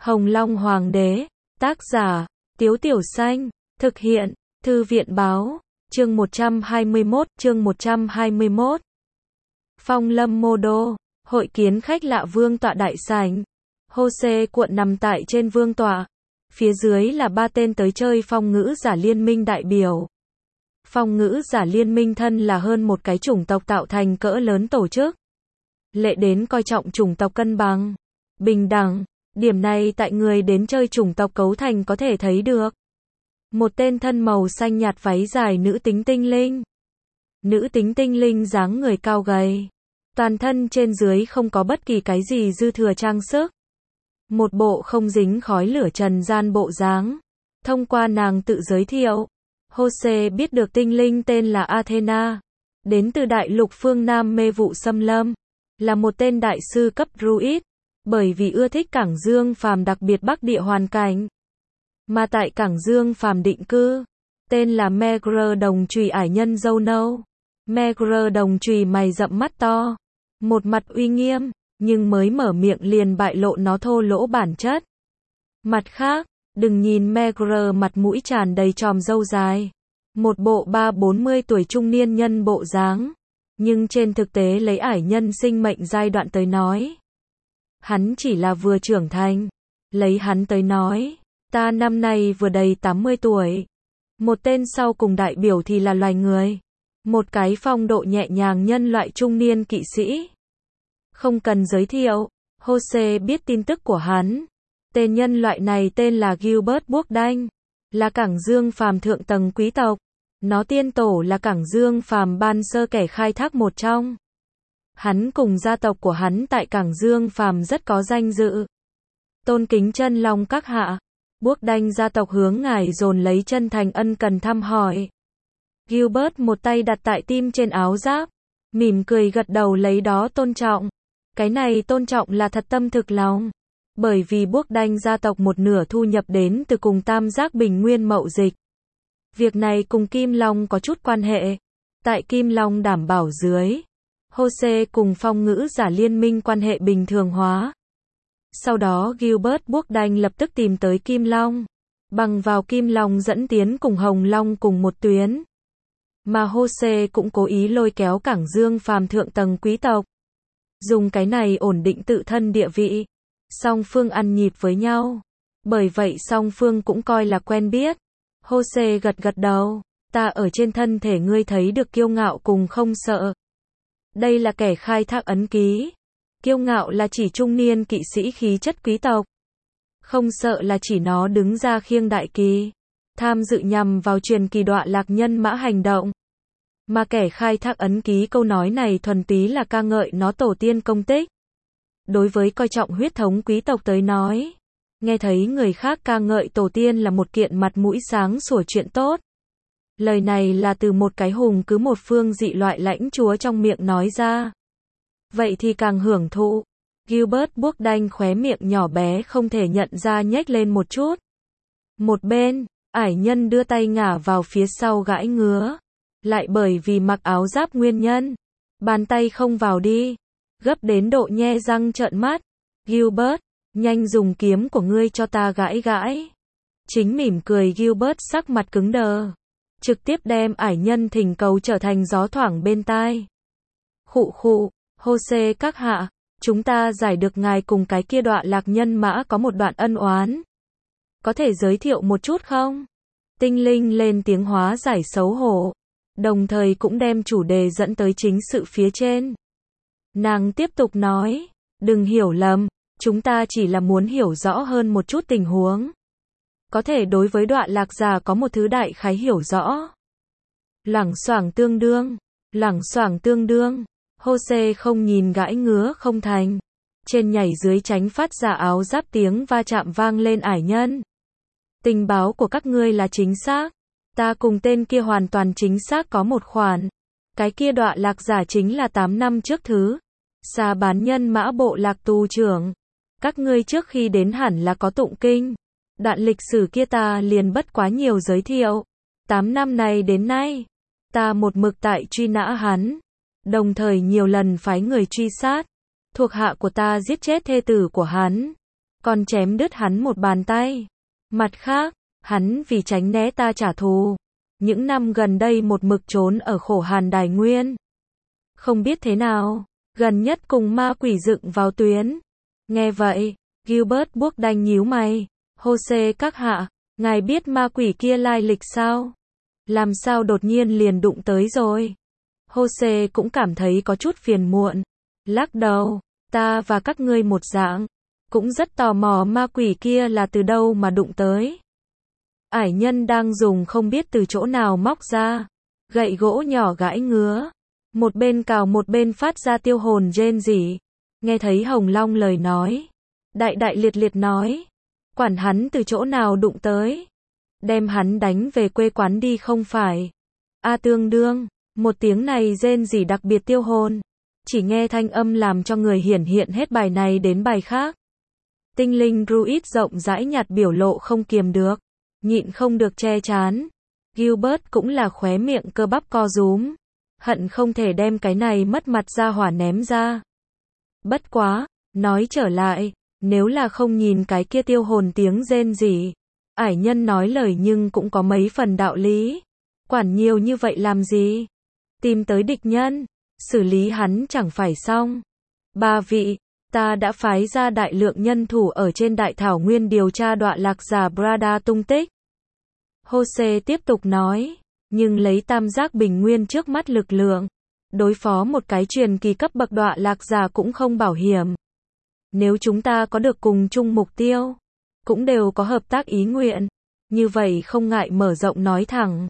Hồng Long Hoàng đế, tác giả, Tiếu Tiểu Xanh, thực hiện, Thư viện báo, chương 121. Phong Lâm Mô Đô, hội kiến khách lạ vương tọa đại sảnh. Jose cuộn nằm tại trên vương tọa. Phía dưới là 3 tên tới chơi phong ngữ giả liên minh đại biểu. Phong ngữ giả liên minh thân là hơn một cái chủng tộc tạo thành cỡ lớn tổ chức. Lệ đến coi trọng chủng tộc cân bằng, bình đẳng. Điểm này tại người đến chơi chủng tộc cấu thành có thể thấy được. Một tên thân màu xanh nhạt váy dài nữ tính tinh linh. Nữ tính tinh linh dáng người cao gầy. Toàn thân trên dưới không có bất kỳ cái gì dư thừa trang sức. Một bộ không dính khói lửa trần gian bộ dáng. Thông qua nàng tự giới thiệu, Jose biết được tinh linh tên là Athena. Đến từ đại lục phương Nam mê vụ xâm lâm. Là một tên đại sư cấp druid. Bởi vì ưa thích Cảng Dương Phàm đặc biệt bắc địa hoàn cảnh. Mà tại Cảng Dương Phàm định cư. Tên là Megre đồng chùy ải nhân dâu nâu. Megre đồng chùy mày rậm mắt to. Một mặt uy nghiêm, nhưng mới mở miệng liền bại lộ nó thô lỗ bản chất. Mặt khác, đừng nhìn Megre mặt mũi tràn đầy chòm râu dài. Một bộ 30-40 tuổi trung niên nhân bộ dáng. Nhưng trên thực tế lấy ải nhân sinh mệnh giai đoạn tới nói. Hắn chỉ là vừa trưởng thành. Lấy hắn tới nói, ta năm nay vừa đầy 80 tuổi. Một tên sau cùng đại biểu thì là loài người. Một cái phong độ nhẹ nhàng nhân loại trung niên kỵ sĩ. Không cần giới thiệu, Jose biết tin tức của hắn. Tên nhân loại này tên là Gilbert Bourdin, là Cảng Dương Phàm thượng tầng quý tộc. Nó tiên tổ là Cảng Dương Phàm ban sơ kẻ khai thác một trong. Hắn cùng gia tộc của hắn tại Cảng Dương Phàm rất có danh dự. Tôn kính chân long các hạ. Bourdin gia tộc hướng ngài dồn lấy chân thành ân cần thăm hỏi. Gilbert một tay đặt tại tim trên áo giáp, mỉm cười gật đầu lấy đó tôn trọng. Cái này tôn trọng là thật tâm thực lòng. Bởi vì Bourdin gia tộc một nửa thu nhập đến từ cùng tam giác bình nguyên mậu dịch. Việc này cùng Kim Long có chút quan hệ. Tại Kim Long đảm bảo dưới, Jose cùng phong ngữ giả liên minh quan hệ bình thường hóa. Sau đó Gilbert Bourdin lập tức tìm tới Kim Long. Bằng vào Kim Long dẫn tiến cùng Hồng Long cùng một tuyến. Mà Jose cũng cố ý lôi kéo Cảng Dương Phàm thượng tầng quý tộc. Dùng cái này ổn định tự thân địa vị. Song phương ăn nhịp với nhau. Bởi vậy song phương cũng coi là quen biết. Jose gật gật đầu. Ta ở trên thân thể ngươi thấy được kiêu ngạo cùng không sợ. Đây là kẻ khai thác ấn ký. Kiêu ngạo là chỉ trung niên kỵ sĩ khí chất quý tộc. Không sợ là chỉ nó đứng ra khiêng đại kỳ. Tham dự nhằm vào truyền kỳ đọa lạc nhân mã hành động. Mà kẻ khai thác ấn ký câu nói này thuần túy là ca ngợi nó tổ tiên công tích. Đối với coi trọng huyết thống quý tộc tới nói. Nghe thấy người khác ca ngợi tổ tiên là một kiện mặt mũi sáng sủa chuyện tốt. Lời này là từ một cái hùng cứ một phương dị loại lãnh chúa trong miệng nói ra. Vậy thì càng hưởng thụ. Gilbert Bourdin khóe miệng nhỏ bé không thể nhận ra nhếch lên một chút. Một bên, ải nhân đưa tay ngả vào phía sau gãi ngứa. Lại bởi vì mặc áo giáp nguyên nhân. Bàn tay không vào đi. Gấp đến độ nhe răng trợn mắt. Gilbert, nhanh dùng kiếm của ngươi cho ta gãi gãi. Chính mỉm cười Gilbert sắc mặt cứng đờ. Trực tiếp đem ải nhân thỉnh cầu trở thành gió thoảng bên tai. Khụ khụ, Jose các hạ, chúng ta giải được ngài cùng cái kia đọa lạc nhân mã có một đoạn ân oán. Có thể giới thiệu một chút không? Tinh linh lên tiếng hóa giải xấu hổ. Đồng thời cũng đem chủ đề dẫn tới chính sự phía trên. Nàng tiếp tục nói, đừng hiểu lầm, chúng ta chỉ là muốn hiểu rõ hơn một chút tình huống. Có thể đối với đọa lạc giả có một thứ đại khái hiểu rõ. Loảng xoảng tương đương. Jose không nhìn gãi ngứa không thành. Trên nhảy dưới tránh phát ra áo giáp tiếng va chạm vang lên ải nhân. Tình báo của các ngươi là chính xác. Ta cùng tên kia hoàn toàn chính xác có một khoản. Cái kia đọa lạc giả chính là 8 năm trước thứ. Xa bán nhân mã bộ lạc tù trưởng. Các ngươi trước khi đến hẳn là có tụng kinh. Đoạn lịch sử kia ta liền bất quá nhiều giới thiệu. 8 năm này đến nay, ta một mực tại truy nã hắn. Đồng thời nhiều lần phái người truy sát. Thuộc hạ của ta giết chết thê tử của hắn. còn chém đứt hắn một bàn tay. Mặt khác, hắn vì tránh né ta trả thù, những năm gần đây một mực trốn ở khổ hàn đài nguyên. Không biết thế nào, gần nhất cùng ma quỷ dựng vào tuyến. Nghe vậy, Gilbert buốc đanh nhíu mày. Jose các hạ, ngài biết ma quỷ kia lai lịch sao? Làm sao đột nhiên liền đụng tới rồi? Jose cũng cảm thấy có chút phiền muộn. Lắc đầu, ta và các ngươi một dạng, cũng rất tò mò ma quỷ kia là từ đâu mà đụng tới. Ải nhân đang dùng không biết từ chỗ nào móc ra gậy gỗ nhỏ gãi ngứa, một bên cào một bên phát ra tiêu hồn rên rỉ. Nghe thấy Hồng Long lời nói, đại đại liệt liệt nói, quản hắn từ chỗ nào đụng tới, đem hắn đánh về quê quán đi không phải. A tương đương, một tiếng này rên rỉ đặc biệt tiêu hồn, chỉ nghe thanh âm làm cho người hiển hiện hết bài này đến bài khác. Tinh linh druid rộng rãi nhạt biểu lộ không kiềm được, nhịn không được che chán. Gilbert cũng là khóe miệng cơ bắp co rúm, hận không thể đem cái này mất mặt ra hỏa ném ra. Bất quá, nói trở lại, nếu là không nhìn cái kia tiêu hồn tiếng rên rỉ, ải nhân nói lời nhưng cũng có mấy phần đạo lý. Quản nhiều như vậy làm gì? Tìm tới địch nhân, xử lý hắn chẳng phải xong. Ba vị, ta đã phái ra đại lượng nhân thủ ở trên đại thảo nguyên điều tra đọa lạc giả Brada tung tích. Jose tiếp tục nói, nhưng lấy tam giác bình nguyên trước mắt lực lượng, đối phó một cái truyền kỳ cấp bậc đọa lạc giả cũng không bảo hiểm. Nếu chúng ta có được cùng chung mục tiêu, cũng đều có hợp tác ý nguyện, như vậy không ngại mở rộng nói thẳng.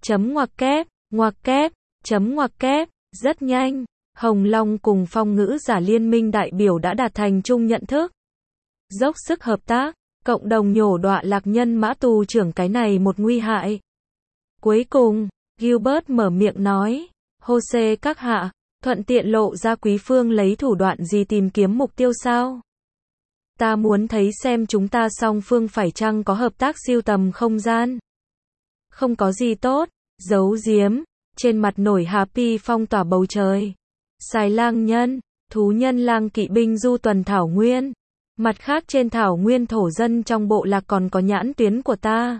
Ngoặc kép, chấm ngoặc kép, rất nhanh, Hồng Long cùng phong ngữ giả liên minh đại biểu đã đạt thành chung nhận thức. Dốc sức hợp tác, cộng đồng nhổ đọa lạc nhân mã tù trưởng cái này một nguy hại. Cuối cùng, Gilbert mở miệng nói, Jose các hạ, thuận tiện lộ ra quý phương lấy thủ đoạn gì tìm kiếm mục tiêu sao? Ta muốn thấy xem chúng ta song phương phải chăng có hợp tác siêu tầm không gian. Không có gì tốt, giấu giếm, trên mặt nổi Happy phong tỏa bầu trời. Xài lang nhân, thú nhân lang kỵ binh du tuần thảo nguyên. Mặt khác trên thảo nguyên thổ dân trong bộ lạc còn có nhãn tuyến của ta.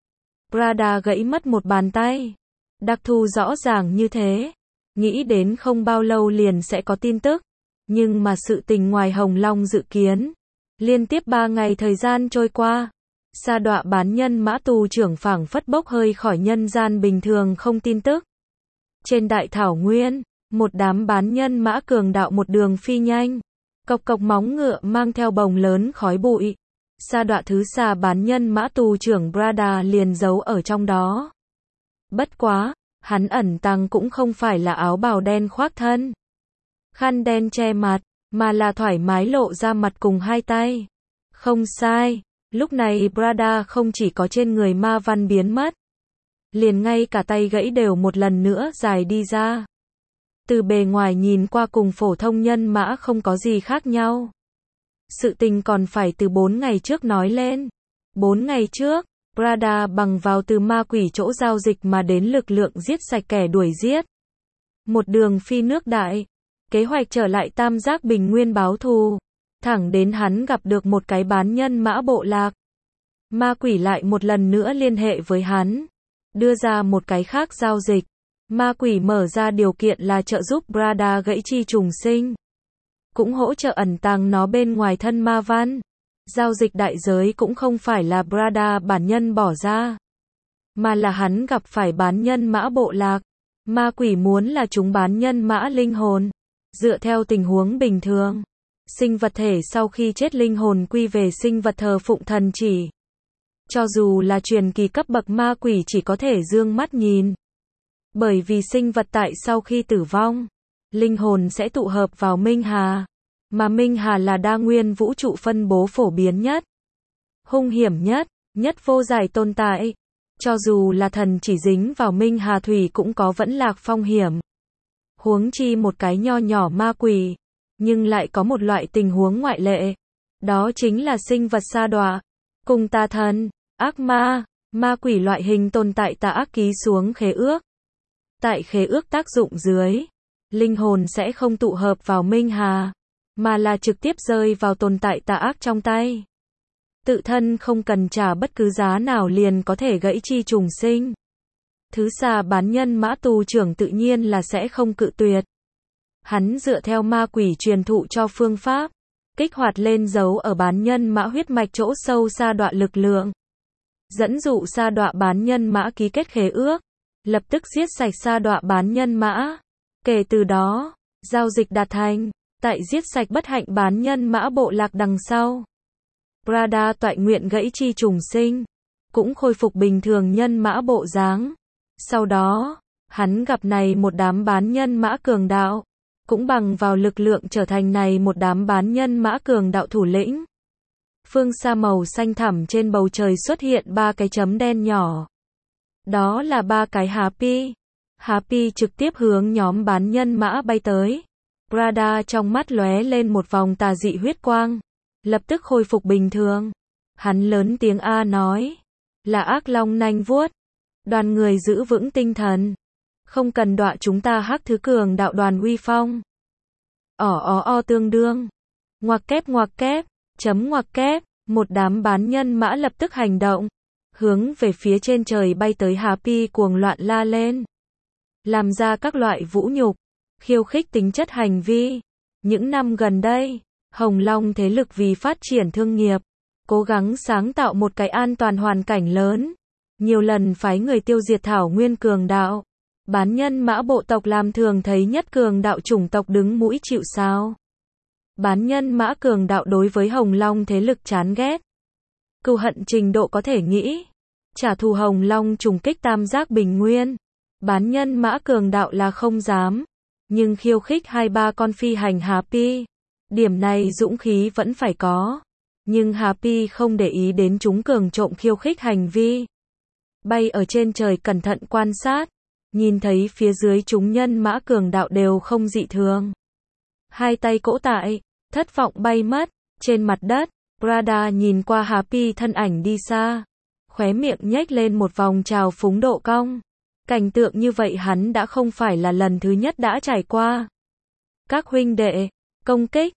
Brada gãy mất một bàn tay. Đặc thù rõ ràng như thế. Nghĩ đến không bao lâu liền sẽ có tin tức. Nhưng mà sự tình ngoài Hồng Long dự kiến. Liên tiếp 3 ngày thời gian trôi qua. Sa đọa bán nhân mã tù trưởng phảng phất bốc hơi khỏi nhân gian bình thường không tin tức. Trên đại thảo nguyên, một đám bán nhân mã cường đạo một đường phi nhanh. Cộc cộc móng ngựa mang theo bồng lớn khói bụi. Sa đọa thứ xà bán nhân mã tù trưởng Brada liền giấu ở trong đó. Bất quá, hắn ẩn tàng cũng không phải là áo bào đen khoác thân, khăn đen che mặt, mà là thoải mái lộ ra mặt cùng hai tay. Không sai, lúc này Brada không chỉ có trên người ma văn biến mất, liền ngay cả tay gãy đều một lần nữa dài đi ra. Từ bề ngoài nhìn qua cùng phổ thông nhân mã không có gì khác nhau. Sự tình còn phải từ 4 ngày trước nói lên. 4 ngày trước, Brada bằng vào từ ma quỷ chỗ giao dịch mà đến lực lượng giết sạch kẻ đuổi giết. Một đường phi nước đại, kế hoạch trở lại tam giác bình nguyên báo thù. Thẳng đến hắn gặp được một cái bán nhân mã bộ lạc. Ma quỷ lại một lần nữa liên hệ với hắn, đưa ra một cái khác giao dịch. Ma quỷ mở ra điều kiện là trợ giúp Brada gãy chi trùng sinh, cũng hỗ trợ ẩn tàng nó bên ngoài thân ma văn. Giao dịch đại giới cũng không phải là Brada bản nhân bỏ ra, mà là hắn gặp phải bán nhân mã bộ lạc. Ma quỷ muốn là chúng bán nhân mã linh hồn. Dựa theo tình huống bình thường, sinh vật thể sau khi chết linh hồn quy về sinh vật thờ phụng thần chỉ. Cho dù là truyền kỳ cấp bậc ma quỷ chỉ có thể dương mắt nhìn. Bởi vì sinh vật tại sau khi tử vong, linh hồn sẽ tụ hợp vào Minh Hà. Mà Minh Hà là đa nguyên vũ trụ phân bố phổ biến nhất, hung hiểm nhất, nhất vô giải tồn tại. Cho dù là thần chỉ dính vào Minh Hà thủy cũng có vẫn lạc phong hiểm. Huống chi một cái nho nhỏ ma quỷ. Nhưng lại có một loại tình huống ngoại lệ. Đó chính là sinh vật sa đọa, cùng tà thần, ác ma, ma quỷ loại hình tồn tại tà ác ký xuống khế ước. Tại khế ước tác dụng dưới, linh hồn sẽ không tụ hợp vào Minh Hà, mà là trực tiếp rơi vào tồn tại tà ác trong tay. tự thân không cần trả bất cứ giá nào liền có thể gãy chi trùng sinh. Thứ Xà bán nhân mã tù trưởng tự nhiên là sẽ không cự tuyệt. Hắn dựa theo ma quỷ truyền thụ cho phương pháp, kích hoạt lên dấu ở bán nhân mã huyết mạch chỗ sâu sa đọa lực lượng. Dẫn dụ sa đọa bán nhân mã ký kết khế ước, lập tức giết sạch sa đọa bán nhân mã. Kể từ đó, giao dịch đạt thành, tại giết sạch bất hạnh bán nhân mã bộ lạc đằng sau. Prada toại nguyện gãy chi trùng sinh, cũng khôi phục bình thường nhân mã bộ dáng. Sau đó, hắn gặp này một đám bán nhân mã cường đạo, cũng bằng vào lực lượng trở thành này một đám bán nhân mã cường đạo thủ lĩnh. Phương xa màu xanh thẳm trên bầu trời xuất hiện 3 cái chấm đen nhỏ. Đó là 3 cái Happy. Happy trực tiếp hướng nhóm bán nhân mã bay tới. Prada trong mắt lóe lên một vòng tà dị huyết quang, lập tức khôi phục bình thường. Hắn lớn tiếng A nói, là ác long nanh vuốt. Đoàn người giữ vững tinh thần, không cần đọa chúng ta hắc thứ cường đạo đoàn uy phong. Tương đương. Ngoặc kép, chấm ngoặc kép, một đám bán nhân mã lập tức hành động, hướng về phía trên trời bay tới Happy cuồng loạn la lên. Làm ra các loại vũ nhục, khiêu khích tính chất hành vi. Những năm gần đây, Hồng Long thế lực vì phát triển thương nghiệp, cố gắng sáng tạo một cái an toàn hoàn cảnh lớn. Nhiều lần phái người tiêu diệt thảo nguyên cường đạo. Bán nhân mã bộ tộc làm thường thấy nhất cường đạo chủng tộc đứng mũi chịu sào. Bán nhân mã cường đạo đối với Hồng Long thế lực chán ghét. Cừu hận trình độ có thể nghĩ. Trả thù Hồng Long trùng kích tam giác bình nguyên. Bán nhân mã cường đạo là không dám. Nhưng khiêu khích 2-3 con phi hành Happy. Điểm này dũng khí vẫn phải có. Nhưng Happy không để ý đến chúng cường trộm khiêu khích hành vi. Bay ở trên trời cẩn thận quan sát. Nhìn thấy phía dưới chúng nhân mã cường đạo đều không dị thường. Hai tay cỗ tại, thất vọng bay mất. Trên mặt đất, Prada nhìn qua Happy thân ảnh đi xa. Khóe miệng nhếch lên một vòng trào phúng độ cong. Cảnh tượng như vậy hắn đã không phải là lần thứ nhất đã trải qua. Các huynh đệ, công kích,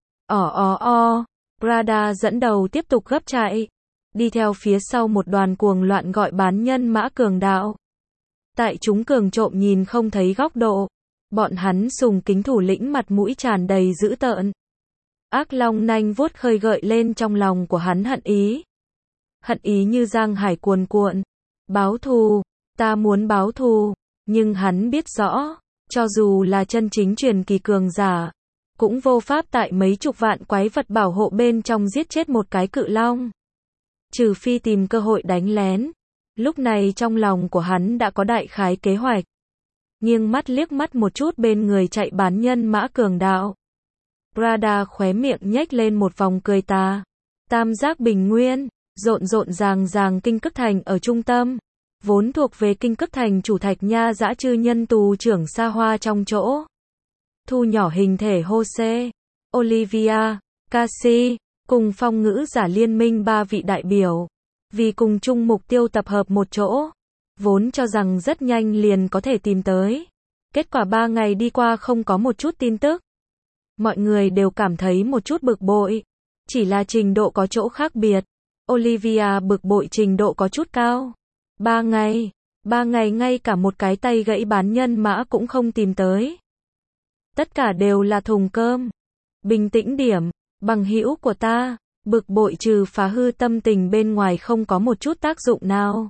Prada dẫn đầu tiếp tục gấp chạy. Đi theo phía sau một đoàn cuồng loạn gọi bán nhân mã cường đạo. Tại chúng cường trộm nhìn không thấy góc độ. Bọn hắn sùng kính thủ lĩnh mặt mũi tràn đầy dữ tợn. Ác long nanh vuốt khơi gợi lên trong lòng của hắn hận ý. Hận ý như giang hải cuồn cuộn. Báo thù, ta muốn báo thù. Nhưng hắn biết rõ, cho dù là chân chính truyền kỳ cường giả, cũng vô pháp tại mấy chục vạn quái vật bảo hộ bên trong giết chết một cái cự long. Trừ phi tìm cơ hội đánh lén. Lúc này trong lòng của hắn đã có đại khái kế hoạch. Nghiêng mắt liếc mắt một chút bên người chạy bán nhân mã cường đạo. Prada khóe miệng nhếch lên một vòng cười tà. Tam giác bình nguyên, rộn ràng Kinh Cức Thành ở trung tâm. Vốn thuộc về Kinh Cức Thành chủ Thạch Nha dã chư nhân tù trưởng xa hoa trong chỗ. Thu nhỏ hình thể Jose, Olivia, Cassie, cùng phong ngữ giả liên minh 3 vị đại biểu. Vì cùng chung mục tiêu tập hợp một chỗ. Vốn cho rằng rất nhanh liền có thể tìm tới. Kết quả 3 ngày đi qua không có một chút tin tức. Mọi người đều cảm thấy một chút bực bội. Chỉ là trình độ có chỗ khác biệt. Olivia bực bội trình độ có chút cao. 3 ngày ngay cả một cái tay gãy bán nhân mã cũng không tìm tới. Tất cả đều là thùng cơm. Bình tĩnh điểm, bằng hữu của ta. Bực bội trừ phá hư tâm tình bên ngoài không có một chút tác dụng nào.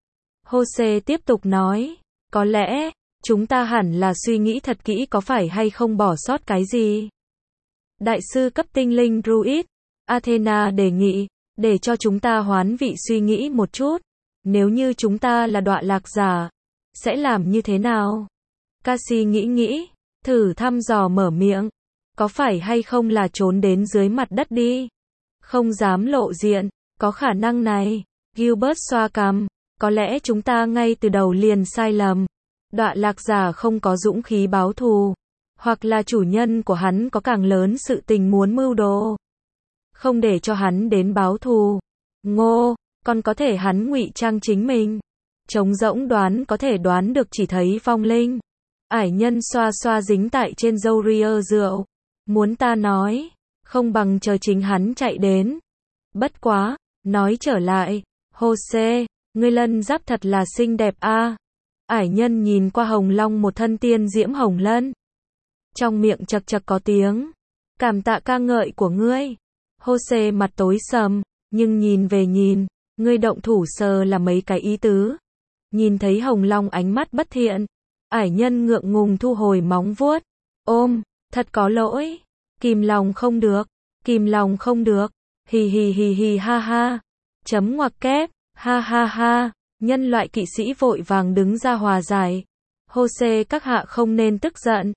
Jose tiếp tục nói, có lẽ, chúng ta hẳn là suy nghĩ thật kỹ có phải hay không bỏ sót cái gì. Đại sư cấp tinh linh Druid, Athena đề nghị, để cho chúng ta hoán vị suy nghĩ một chút. Nếu như chúng ta là đọa lạc giả, sẽ làm như thế nào? Cassie nghĩ, thử thăm dò mở miệng. Có phải hay không là trốn đến dưới mặt đất đi? Không dám lộ diện, có khả năng này. Gilbert xoa cằm, có lẽ chúng ta ngay từ đầu liền sai lầm. Đọa lạc giả không có dũng khí báo thù, hoặc là chủ nhân của hắn có càng lớn sự tình muốn mưu đồ. Không để cho hắn đến báo thù. Còn có thể hắn ngụy trang chính mình. Trống rỗng đoán có thể đoán được chỉ thấy vong linh. Ải nhân xoa dính tại trên râu ria rượu. Muốn ta nói, không bằng chờ chính hắn chạy đến. Bất quá, nói trở lại, Jose, ngươi lân giáp thật là xinh đẹp a. Ải nhân nhìn qua Hồng Long một thân tiên diễm hồng lân. Trong miệng chật chật có tiếng. Cảm tạ ca ngợi của ngươi. Jose mặt tối sầm, nhưng nhìn về nhìn, ngươi động thủ sờ là mấy cái ý tứ. Nhìn thấy Hồng Long ánh mắt bất thiện. Ải nhân ngượng ngùng thu hồi móng vuốt. Ôm, thật có lỗi. Kìm lòng không được. Kìm lòng không được. Hì hì hì hì ha ha. Chấm ngoặc kép. Ha ha ha. Nhân loại kỵ sĩ vội vàng đứng ra hòa giải. Jose các hạ không nên tức giận.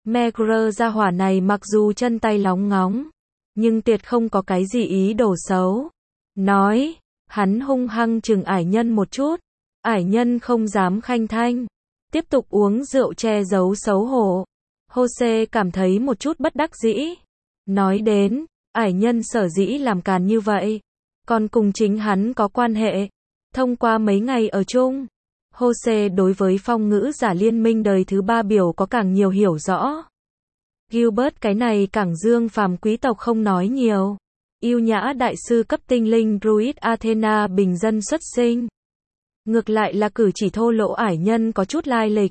Megre gia hỏa này mặc dù chân tay lóng ngóng, nhưng tuyệt không có cái gì ý đồ xấu. Nói, hắn hung hăng chừng ải nhân một chút. Ải nhân không dám khanh thanh. Tiếp tục uống rượu che giấu xấu hổ. Jose cảm thấy một chút bất đắc dĩ. Nói đến, ải nhân sở dĩ làm càn như vậy, còn cùng chính hắn có quan hệ. Thông qua mấy ngày ở chung, Jose đối với phong ngữ giả liên minh đời thứ 3 biểu có càng nhiều hiểu rõ. Gilbert cái này cảng dương phàm quý tộc không nói nhiều. Yêu nhã đại sư cấp tinh linh Druid Athena bình dân xuất sinh. Ngược lại là cử chỉ thô lỗ ải nhân có chút lai lịch.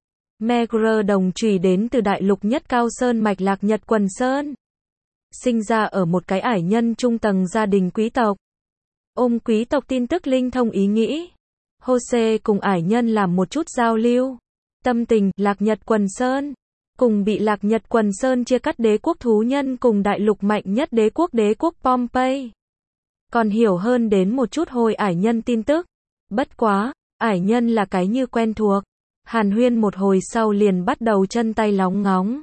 Megre đồng chùy đến từ đại lục nhất cao sơn mạch Lạc Nhật Quần Sơn. Sinh ra ở một cái ải nhân trung tầng gia đình quý tộc. Ôm quý tộc tin tức linh thông ý nghĩ. Jose cùng ải nhân làm một chút giao lưu. Tâm tình, Lạc Nhật Quần Sơn. Cùng bị Lạc Nhật Quần Sơn chia cắt đế quốc thú nhân cùng đại lục mạnh nhất đế quốc Pompey. Còn hiểu hơn đến một chút hồi ải nhân tin tức. Bất quá, ải nhân là cái như quen thuộc. Hàn huyên một hồi sau liền bắt đầu chân tay lóng ngóng.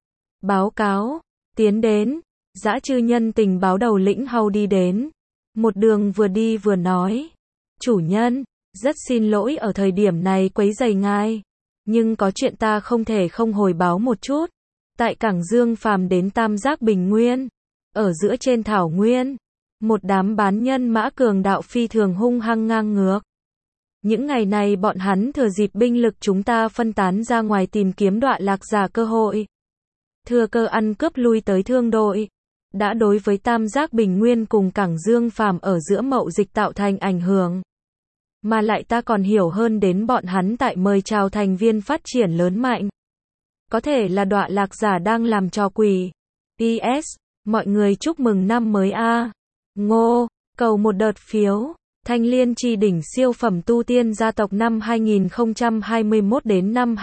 Báo cáo, tiến đến, dã chư nhân tình báo đầu lĩnh hầu đi đến. Một đường vừa đi vừa nói. Chủ nhân, rất xin lỗi ở thời điểm này quấy rầy ngài. Nhưng có chuyện ta không thể không hồi báo một chút. Tại cảng Dương phàm đến Tam Giác Bình Nguyên. Ở giữa trên thảo nguyên. Một đám bán nhân mã cường đạo phi thường hung hăng ngang ngược. Những ngày này bọn hắn thừa dịp binh lực chúng ta phân tán ra ngoài tìm kiếm đọa lạc giả cơ hội. Thừa cơ ăn cướp lui tới thương đội. Đã đối với Tam Giác Bình Nguyên cùng cảng Dương phàm ở giữa mậu dịch tạo thành ảnh hưởng. Mà lại ta còn hiểu hơn đến bọn hắn tại mời chào thành viên phát triển lớn mạnh. Có thể là đọa lạc giả đang làm trò quỷ. PS, mọi người chúc mừng năm mới a. Ngô, cầu một đợt phiếu. Thanh Liên Chi đỉnh siêu phẩm tu tiên gia tộc năm 2021 đến năm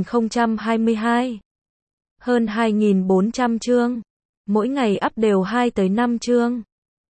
2022. Hơn 2.400 chương. Mỗi ngày up đều 2 tới 5 chương.